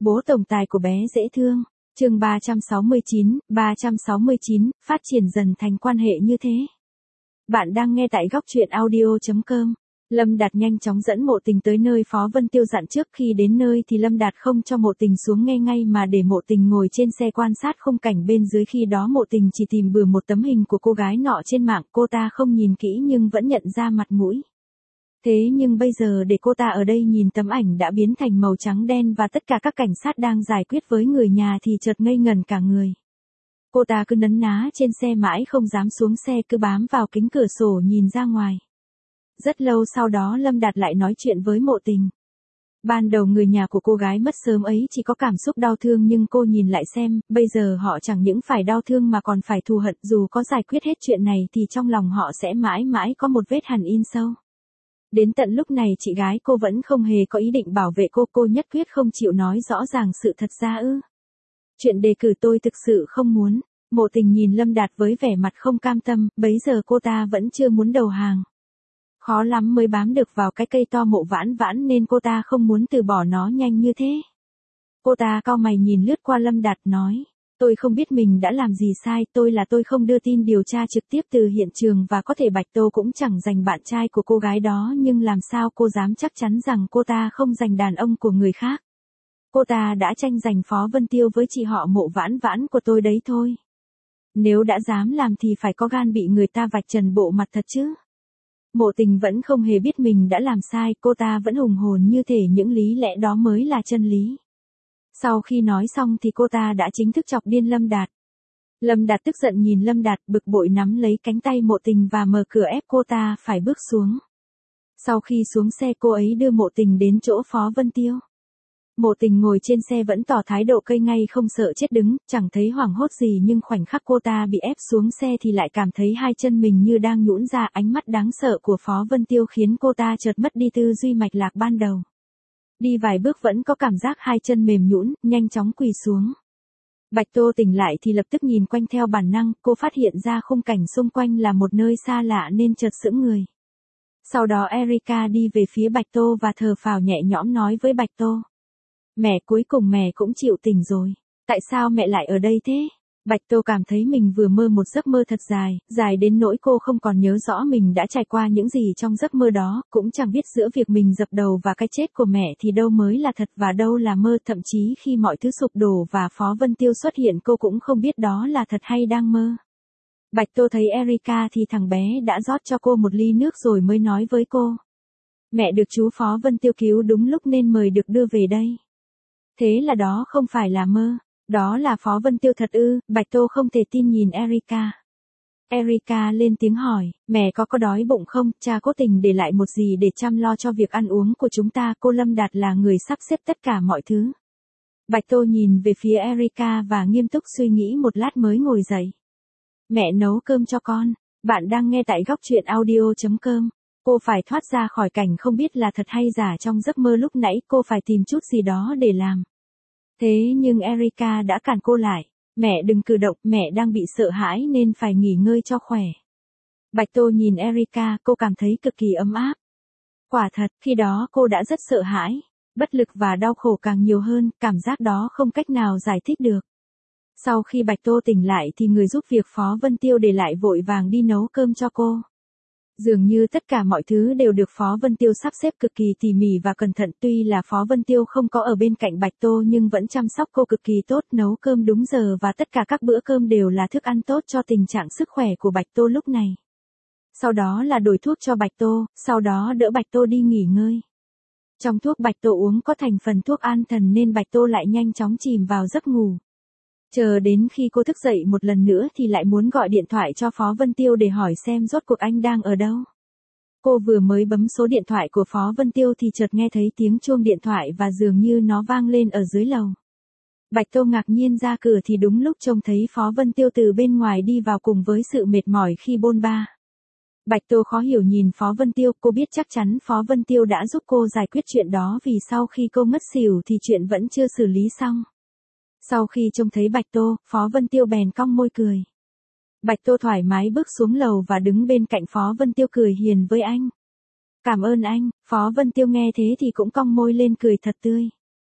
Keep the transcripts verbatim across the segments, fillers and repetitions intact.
Bố tổng tài của bé dễ thương. Chương ba trăm sáu mươi chín, ba trăm sáu mươi chín, phát triển dần thành quan hệ như thế. Bạn đang nghe tại góc truyện audio chấm com. Lâm Đạt nhanh chóng dẫn Mộ Tình tới nơi Phó Vân Tiêu dặn. Trước khi đến nơi thì Lâm Đạt không cho Mộ Tình xuống nghe ngay mà để Mộ Tình ngồi trên xe quan sát khung cảnh bên dưới. Khi đó Mộ Tình chỉ tìm bừa một tấm hình của cô gái nọ trên mạng, cô ta không nhìn kỹ nhưng vẫn nhận ra mặt mũi. Thế nhưng bây giờ để cô ta ở đây nhìn tấm ảnh đã biến thành màu trắng đen và tất cả các cảnh sát đang giải quyết với người nhà thì chợt ngây ngẩn cả người. Cô ta cứ nấn ná trên xe mãi không dám xuống xe, cứ bám vào kính cửa sổ nhìn ra ngoài. Rất lâu sau đó Lâm Đạt lại nói chuyện với Mộ Tình. Ban đầu người nhà của cô gái mất sớm ấy chỉ có cảm xúc đau thương, nhưng cô nhìn lại xem, bây giờ họ chẳng những phải đau thương mà còn phải thù hận. Dù có giải quyết hết chuyện này thì trong lòng họ sẽ mãi mãi có một vết hằn in sâu. Đến tận lúc này chị gái cô vẫn không hề có ý định bảo vệ cô, cô nhất quyết không chịu nói rõ ràng sự thật ra ư. Chuyện đề cử tôi thực sự không muốn. Mộ Tình nhìn Lâm Đạt với vẻ mặt không cam tâm, bấy giờ cô ta vẫn chưa muốn đầu hàng. Khó lắm mới bám được vào cái cây to Mộ Vãn Vãn nên cô ta không muốn từ bỏ nó nhanh như thế. Cô ta cau mày nhìn lướt qua Lâm Đạt nói. Tôi không biết mình đã làm gì sai, tôi là tôi không đưa tin điều tra trực tiếp từ hiện trường và có thể Bạch Tô cũng chẳng giành bạn trai của cô gái đó, nhưng làm sao cô dám chắc chắn rằng cô ta không giành đàn ông của người khác. Cô ta đã tranh giành Phó Vân Tiêu với chị họ Mộ Vãn Vãn của tôi đấy thôi. Nếu đã dám làm thì phải có gan bị người ta vạch trần bộ mặt thật chứ. Mộ Tình vẫn không hề biết mình đã làm sai, cô ta vẫn hùng hồn như thể những lý lẽ đó mới là chân lý. Sau khi nói xong thì cô ta đã chính thức chọc điên Lâm Đạt. Lâm Đạt tức giận nhìn Lâm Đạt, bực bội nắm lấy cánh tay Mộ Tình và mở cửa ép cô ta phải bước xuống. Sau khi xuống xe cô ấy đưa Mộ Tình đến chỗ Phó Vân Tiêu. Mộ Tình ngồi trên xe vẫn tỏ thái độ cây ngay không sợ chết đứng, chẳng thấy hoảng hốt gì, nhưng khoảnh khắc cô ta bị ép xuống xe thì lại cảm thấy hai chân mình như đang nhũn ra. Ánh mắt đáng sợ của Phó Vân Tiêu khiến cô ta chợt mất đi tư duy mạch lạc ban đầu. Đi vài bước vẫn có cảm giác hai chân mềm nhũn, nhanh chóng quỳ xuống. Bạch Tô tỉnh lại thì lập tức nhìn quanh theo bản năng, cô phát hiện ra khung cảnh xung quanh là một nơi xa lạ nên chợt sững người. Sau đó Erika đi về phía Bạch Tô và thở phào nhẹ nhõm nói với Bạch Tô. Mẹ, cuối cùng mẹ cũng chịu tỉnh rồi. Tại sao mẹ lại ở đây thế? Bạch Tô cảm thấy mình vừa mơ một giấc mơ thật dài, dài đến nỗi cô không còn nhớ rõ mình đã trải qua những gì trong giấc mơ đó, cũng chẳng biết giữa việc mình dập đầu và cái chết của mẹ thì đâu mới là thật và đâu là mơ, thậm chí khi mọi thứ sụp đổ và Phó Vân Tiêu xuất hiện cô cũng không biết đó là thật hay đang mơ. Bạch Tô thấy Erika thì thằng bé đã rót cho cô một ly nước rồi mới nói với cô. Mẹ được chú Phó Vân Tiêu cứu đúng lúc nên mời được đưa về đây. Thế là đó không phải là mơ. Đó là Phó Vân Tiêu thật ư? Bạch Tô không thể tin nhìn Erika. Erika lên tiếng hỏi, mẹ có có đói bụng không? Cha cố tình để lại một gì để chăm lo cho việc ăn uống của chúng ta? Cô Lâm Đạt là người sắp xếp tất cả mọi thứ. Bạch Tô nhìn về phía Erika và nghiêm túc suy nghĩ một lát mới ngồi dậy. Mẹ nấu cơm cho con. Bạn đang nghe tại góc truyện audio chấm com. Cô phải thoát ra khỏi cảnh không biết là thật hay giả trong giấc mơ lúc nãy, cô phải tìm chút gì đó để làm. Thế nhưng Erika đã cản cô lại. Mẹ đừng cử động, mẹ đang bị sợ hãi nên phải nghỉ ngơi cho khỏe. Bạch Tô nhìn Erika, cô cảm thấy cực kỳ ấm áp. Quả thật, khi đó cô đã rất sợ hãi, bất lực và đau khổ càng nhiều hơn, cảm giác đó không cách nào giải thích được. Sau khi Bạch Tô tỉnh lại thì người giúp việc Phó Vân Tiêu để lại vội vàng đi nấu cơm cho cô. Dường như tất cả mọi thứ đều được Phó Vân Tiêu sắp xếp cực kỳ tỉ mỉ và cẩn thận, tuy là Phó Vân Tiêu không có ở bên cạnh Bạch Tô nhưng vẫn chăm sóc cô cực kỳ tốt, nấu cơm đúng giờ và tất cả các bữa cơm đều là thức ăn tốt cho tình trạng sức khỏe của Bạch Tô lúc này. Sau đó là đổi thuốc cho Bạch Tô, sau đó đỡ Bạch Tô đi nghỉ ngơi. Trong thuốc Bạch Tô uống có thành phần thuốc an thần nên Bạch Tô lại nhanh chóng chìm vào giấc ngủ. Chờ đến khi cô thức dậy một lần nữa thì lại muốn gọi điện thoại cho Phó Vân Tiêu để hỏi xem rốt cuộc anh đang ở đâu. Cô vừa mới bấm số điện thoại của Phó Vân Tiêu thì chợt nghe thấy tiếng chuông điện thoại và dường như nó vang lên ở dưới lầu. Bạch Tô ngạc nhiên ra cửa thì đúng lúc trông thấy Phó Vân Tiêu từ bên ngoài đi vào cùng với sự mệt mỏi khi bôn ba. Bạch Tô khó hiểu nhìn Phó Vân Tiêu, cô biết chắc chắn Phó Vân Tiêu đã giúp cô giải quyết chuyện đó vì sau khi cô ngất xỉu thì chuyện vẫn chưa xử lý xong. Sau khi trông thấy Bạch Tô, Phó Vân Tiêu bèn cong môi cười. Bạch Tô thoải mái bước xuống lầu và đứng bên cạnh Phó Vân Tiêu cười hiền với anh. Cảm ơn anh. Phó Vân Tiêu nghe thế thì cũng cong môi lên cười thật tươi.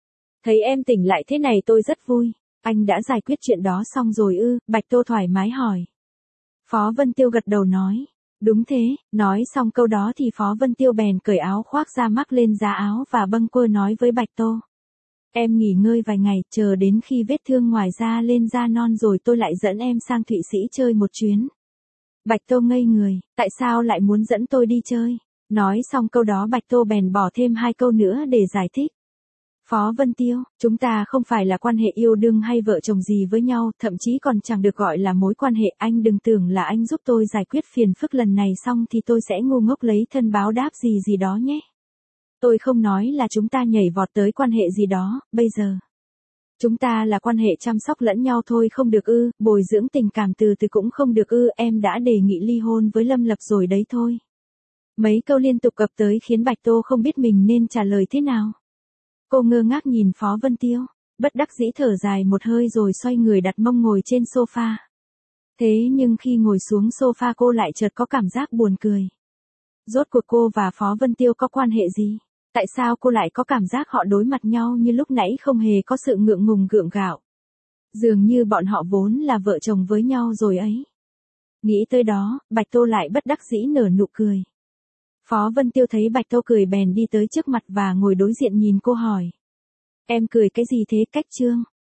Thấy em tỉnh lại thế này tôi rất vui. Anh đã giải quyết chuyện đó xong rồi ư? Bạch Tô thoải mái hỏi. Phó Vân Tiêu gật đầu nói. Đúng thế, nói xong câu đó thì Phó Vân Tiêu bèn cởi áo khoác ra mắc lên giá áo và bâng quơ nói với Bạch Tô. Em nghỉ ngơi vài ngày, chờ đến khi vết thương ngoài da lên da non rồi tôi lại dẫn em sang Thụy Sĩ chơi một chuyến. Bạch Tô ngây người, tại sao lại muốn dẫn tôi đi chơi? Nói xong câu đó Bạch Tô bèn bỏ thêm hai câu nữa để giải thích. Phó Vân Tiêu, chúng ta không phải là quan hệ yêu đương hay vợ chồng gì với nhau, thậm chí còn chẳng được gọi là mối quan hệ. Anh đừng tưởng là anh giúp tôi giải quyết phiền phức lần này xong thì tôi sẽ ngu ngốc lấy thân báo đáp gì gì đó nhé. Tôi không nói là chúng ta nhảy vọt tới quan hệ gì đó, bây giờ. Chúng ta là quan hệ chăm sóc lẫn nhau thôi không được ư, bồi dưỡng tình cảm từ từ cũng không được ư, em đã đề nghị ly hôn với Lâm Lập rồi đấy thôi. Mấy câu liên tục cập tới khiến Bạch Tô không biết mình nên trả lời thế nào. Cô ngơ ngác nhìn Phó Vân Tiêu, bất đắc dĩ thở dài một hơi rồi xoay người đặt mông ngồi trên sofa. Thế nhưng khi ngồi xuống sofa cô lại chợt có cảm giác buồn cười. Rốt cuộc cô và Phó Vân Tiêu có quan hệ gì? Tại sao cô lại có cảm giác họ đối mặt nhau như lúc nãy không hề có sự ngượng ngùng gượng gạo? Dường như bọn họ vốn là vợ chồng với nhau rồi ấy. Nghĩ tới đó, Bạch Tô lại bất đắc dĩ nở nụ cười. Phó Vân Tiêu thấy Bạch Tô cười bèn đi tới trước mặt và ngồi đối diện nhìn cô hỏi. Em cười cái gì thế Cách Trương?